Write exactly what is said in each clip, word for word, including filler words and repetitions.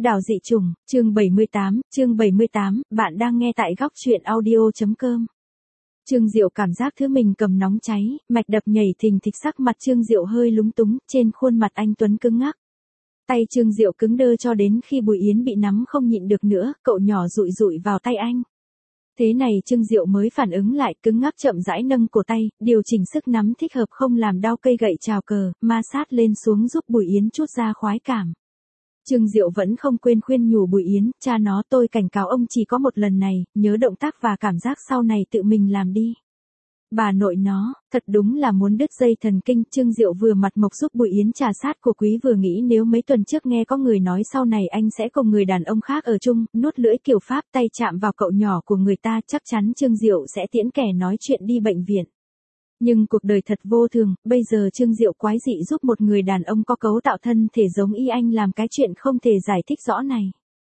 Đảo dị chủng, chương bảy mươi tám, chương bảy mươi tám, bạn đang nghe tại góc truyện audio.com. Trương Diệu cảm giác thứ mình cầm nóng cháy, mạch đập nhảy thình thịch, sắc mặt Trương Diệu hơi lúng túng, trên khuôn mặt anh tuấn cứng ngắc. Tay Trương Diệu cứng đơ cho đến khi Bùi Yến bị nắm không nhịn được nữa, cậu nhỏ dụi dụi vào tay anh. Thế này Trương Diệu mới phản ứng lại, cứng ngắc chậm rãi nâng cổ tay, điều chỉnh sức nắm thích hợp không làm đau cây gậy chào cờ, ma sát lên xuống giúp Bùi Yến chút ra khoái cảm. Trương Diệu vẫn không quên khuyên nhủ Bùi Yến, cha nó tôi cảnh cáo ông chỉ có một lần này, nhớ động tác và cảm giác sau này tự mình làm đi. Bà nội nó, thật đúng là muốn đứt dây thần kinh. Trương Diệu vừa mặt mộc giúp Bùi Yến trà sát của quý, vừa nghĩ nếu mấy tuần trước nghe có người nói sau này anh sẽ cùng người đàn ông khác ở chung, nuốt lưỡi kiểu Pháp, tay chạm vào cậu nhỏ của người ta, chắc chắn Trương Diệu sẽ tiễn kẻ nói chuyện đi bệnh viện. Nhưng cuộc đời thật vô thường, bây giờ Trương Diệu quái dị giúp một người đàn ông có cấu tạo thân thể giống y anh làm cái chuyện không thể giải thích rõ này.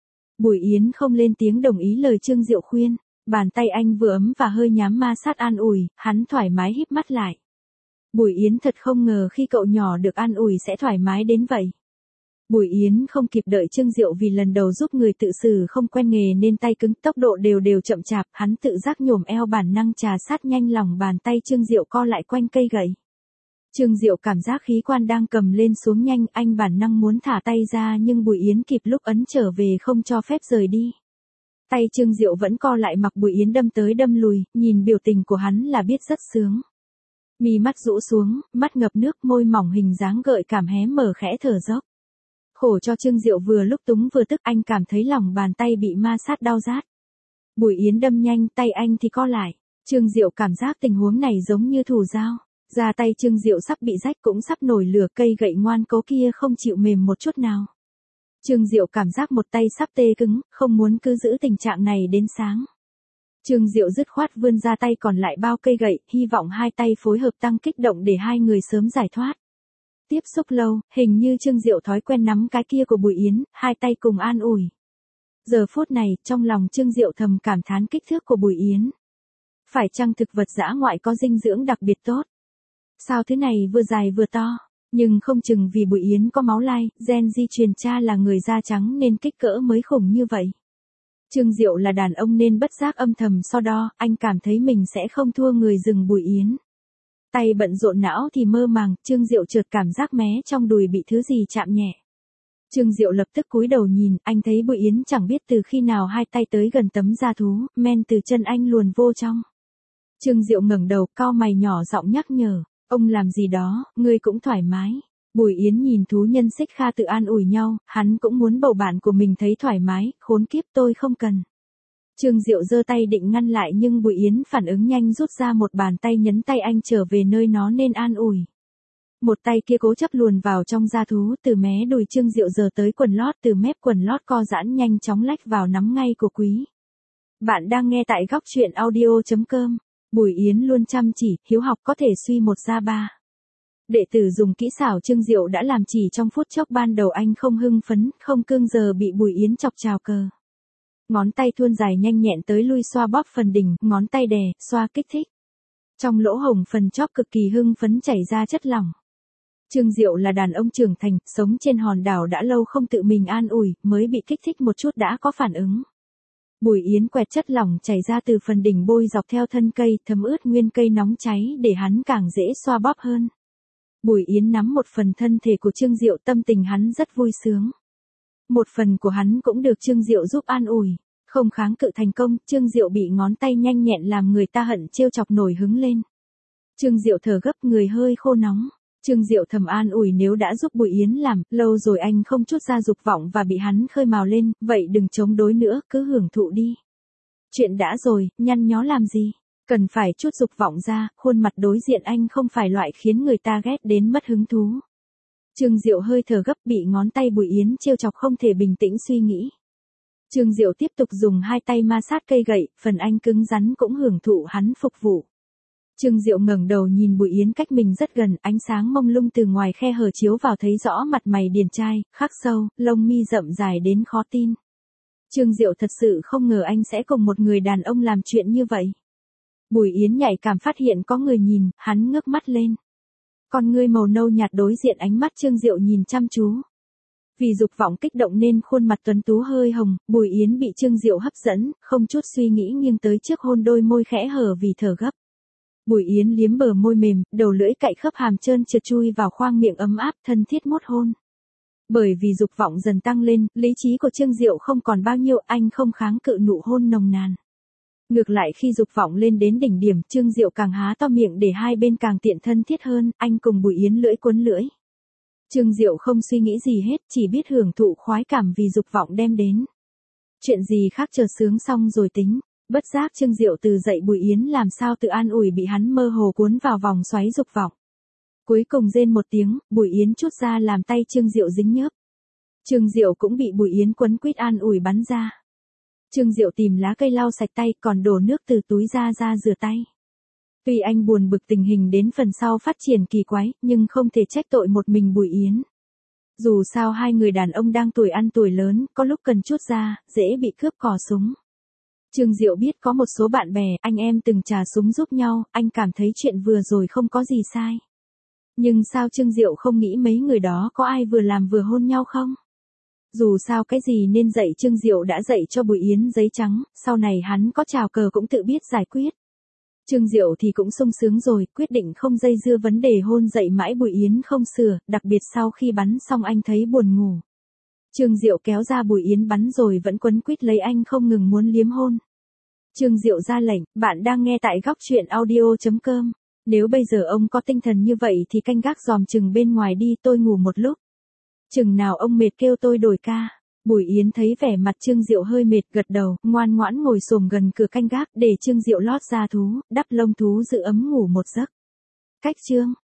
Bùi Yến không lên tiếng đồng ý lời Trương Diệu khuyên, bàn tay anh vừa ấm và hơi nhám ma sát an ủi, hắn thoải mái híp mắt lại. Bùi Yến thật không ngờ khi cậu nhỏ được an ủi sẽ thoải mái đến vậy. Bùi Yến không kịp đợi Trương Diệu vì lần đầu giúp người tự xử không quen nghề nên tay cứng, tốc độ đều đều chậm chạp, hắn tự giác nhổm eo bản năng trà sát nhanh lòng bàn tay Trương Diệu co lại quanh cây gậy. Trương Diệu cảm giác khí quan đang cầm lên xuống nhanh, anh bản năng muốn thả tay ra nhưng Bùi Yến kịp lúc ấn trở về không cho phép rời đi. Tay Trương Diệu vẫn co lại mặc Bùi Yến đâm tới đâm lùi, nhìn biểu tình của hắn là biết rất sướng. Mi mắt rũ xuống, mắt ngập nước, môi mỏng hình dáng gợi cảm hé mở khẽ thở dốc. Khổ cho Trương Diệu vừa lúc túng vừa tức, anh cảm thấy lòng bàn tay bị ma sát đau rát. Bùi Yến đâm nhanh, tay anh thì co lại. Trương Diệu cảm giác tình huống này giống như thủ dao. Da tay Trương Diệu sắp bị rách cũng sắp nổi lửa, cây gậy ngoan cố kia không chịu mềm một chút nào. Trương Diệu cảm giác một tay sắp tê cứng, không muốn cứ giữ tình trạng này đến sáng. Trương Diệu dứt khoát vươn ra tay còn lại bao cây gậy, hy vọng hai tay phối hợp tăng kích động để hai người sớm giải thoát. Tiếp xúc lâu, hình như Trương Diệu thói quen nắm cái kia của Bùi Yến, hai tay cùng an ủi. Giờ phút này, trong lòng Trương Diệu thầm cảm thán kích thước của Bùi Yến. Phải chăng thực vật dã ngoại có dinh dưỡng đặc biệt tốt? Sao thứ này vừa dài vừa to? Nhưng không chừng vì Bùi Yến có máu lai, gen di truyền cha là người da trắng nên kích cỡ mới khủng như vậy. Trương Diệu là đàn ông nên bất giác âm thầm so đo, anh cảm thấy mình sẽ không thua người rừng Bùi Yến. Tay bận rộn não thì mơ màng, Trương Diệu chợt cảm giác mé trong đùi bị thứ gì chạm nhẹ. Trương Diệu lập tức cúi đầu nhìn, anh thấy Bùi Yến chẳng biết từ khi nào hai tay tới gần tấm da thú, men từ chân anh luồn vô trong. Trương Diệu ngẩng đầu, cau mày nhỏ giọng nhắc nhở, ông làm gì đó, ngươi cũng thoải mái. Bùi Yến nhìn thú nhân xích kha tự an ủi nhau, hắn cũng muốn bầu bạn của mình thấy thoải mái, khốn kiếp tôi không cần. Trương Diệu giơ tay định ngăn lại nhưng Bùi Yến phản ứng nhanh rút ra một bàn tay nhấn tay anh trở về nơi nó nên an ủi. Một tay kia cố chấp luồn vào trong da thú, từ mé đùi Trương Diệu giờ tới quần lót, từ mép quần lót co giãn nhanh chóng lách vào nắm ngay của quý. Bạn đang nghe tại góc truyện audio.com. Bùi Yến luôn chăm chỉ, hiếu học, có thể suy một ra ba. Đệ tử dùng kỹ xảo Trương Diệu đã làm chỉ trong phút chốc, ban đầu anh không hưng phấn, không cương, giờ bị Bùi Yến chọc chào cờ. Ngón tay thuôn dài nhanh nhẹn tới lui xoa bóp phần đỉnh, ngón tay đè, xoa kích thích. Trong lỗ hổng phần chóp cực kỳ hưng phấn chảy ra chất lỏng. Trương Diệu là đàn ông trưởng thành, sống trên hòn đảo đã lâu không tự mình an ủi, mới bị kích thích một chút đã có phản ứng. Bùi Yến quẹt chất lỏng chảy ra từ phần đỉnh bôi dọc theo thân cây, thấm ướt nguyên cây nóng cháy để hắn càng dễ xoa bóp hơn. Bùi Yến nắm một phần thân thể của Trương Diệu, tâm tình hắn rất vui sướng. Một phần của hắn cũng được Trương Diệu giúp an ủi, không kháng cự thành công, Trương Diệu bị ngón tay nhanh nhẹn làm người ta hận trêu chọc nổi hứng lên. Trương Diệu thở gấp, người hơi khô nóng. Trương Diệu thầm an ủi nếu đã giúp Bùi Yến làm, lâu rồi anh không chút ra dục vọng và bị hắn khơi mào lên, vậy đừng chống đối nữa, cứ hưởng thụ đi. Chuyện đã rồi, nhăn nhó làm gì? Cần phải chút dục vọng ra, khuôn mặt đối diện anh không phải loại khiến người ta ghét đến mất hứng thú. Trương Diệu hơi thở gấp, bị ngón tay Bùi Yến trêu chọc không thể bình tĩnh suy nghĩ. Trương Diệu tiếp tục dùng hai tay ma sát cây gậy, phần anh cứng rắn cũng hưởng thụ hắn phục vụ. Trương Diệu ngẩng đầu nhìn Bùi Yến cách mình rất gần, ánh sáng mông lung từ ngoài khe hở chiếu vào thấy rõ mặt mày điển trai, khắc sâu, lông mi rậm dài đến khó tin. Trương Diệu thật sự không ngờ anh sẽ cùng một người đàn ông làm chuyện như vậy. Bùi Yến nhạy cảm phát hiện có người nhìn, hắn ngước mắt lên. Con ngươi màu nâu nhạt đối diện ánh mắt Trương Diệu nhìn chăm chú. Vì dục vọng kích động nên khuôn mặt tuấn tú hơi hồng, Bùi Yến bị Trương Diệu hấp dẫn, không chút suy nghĩ nghiêng tới trước hôn đôi môi khẽ hở vì thở gấp. Bùi Yến liếm bờ môi mềm, đầu lưỡi cạy khớp hàm trơn trượt chui vào khoang miệng ấm áp, thân thiết mút hôn. Bởi vì dục vọng dần tăng lên, lý trí của Trương Diệu không còn bao nhiêu, anh không kháng cự nụ hôn nồng nàn. Ngược lại khi dục vọng lên đến đỉnh điểm, Trương Diệu càng há to miệng để hai bên càng tiện thân thiết hơn, anh cùng Bùi Yến lưỡi cuốn lưỡi. Trương Diệu không suy nghĩ gì hết, chỉ biết hưởng thụ khoái cảm vì dục vọng đem đến. Chuyện gì khác chờ sướng xong rồi tính. Bất giác Trương Diệu từ dậy Bùi Yến làm sao tự an ủi bị hắn mơ hồ cuốn vào vòng xoáy dục vọng. Cuối cùng rên một tiếng, Bùi Yến trút ra làm tay Trương Diệu dính nhớp. Trương Diệu cũng bị Bùi Yến quấn quýt an ủi bắn ra. Trương Diệu tìm lá cây lau sạch tay còn đổ nước từ túi ra ra rửa tay. Tuy anh buồn bực tình hình đến phần sau phát triển kỳ quái, nhưng không thể trách tội một mình Bùi Yến. Dù sao hai người đàn ông đang tuổi ăn tuổi lớn, có lúc cần chút ra, dễ bị cướp cò súng. Trương Diệu biết có một số bạn bè, anh em từng trà súng giúp nhau, anh cảm thấy chuyện vừa rồi không có gì sai. Nhưng sao Trương Diệu không nghĩ mấy người đó có ai vừa làm vừa hôn nhau không? Dù sao cái gì nên dạy Trương Diệu đã dạy cho Bùi Yến giấy trắng, sau này hắn có chào cờ cũng tự biết giải quyết. Trương Diệu thì cũng sung sướng rồi, quyết định không dây dưa vấn đề hôn dạy mãi Bùi Yến không sửa, đặc biệt sau khi bắn xong anh thấy buồn ngủ. Trương Diệu kéo ra Bùi Yến bắn rồi vẫn quấn quýt lấy anh không ngừng muốn liếm hôn. Trương Diệu ra lệnh, bạn đang nghe tại góc truyện audio chấm com. Nếu bây giờ ông có tinh thần như vậy thì canh gác giòm chừng bên ngoài đi, tôi ngủ một lúc. Chừng nào ông mệt kêu tôi đổi ca. Bùi Yến thấy vẻ mặt Trương Diệu hơi mệt gật đầu, ngoan ngoãn ngồi xổm gần cửa canh gác để Trương Diệu lót da thú, đắp lông thú giữ ấm ngủ một giấc. Cách chương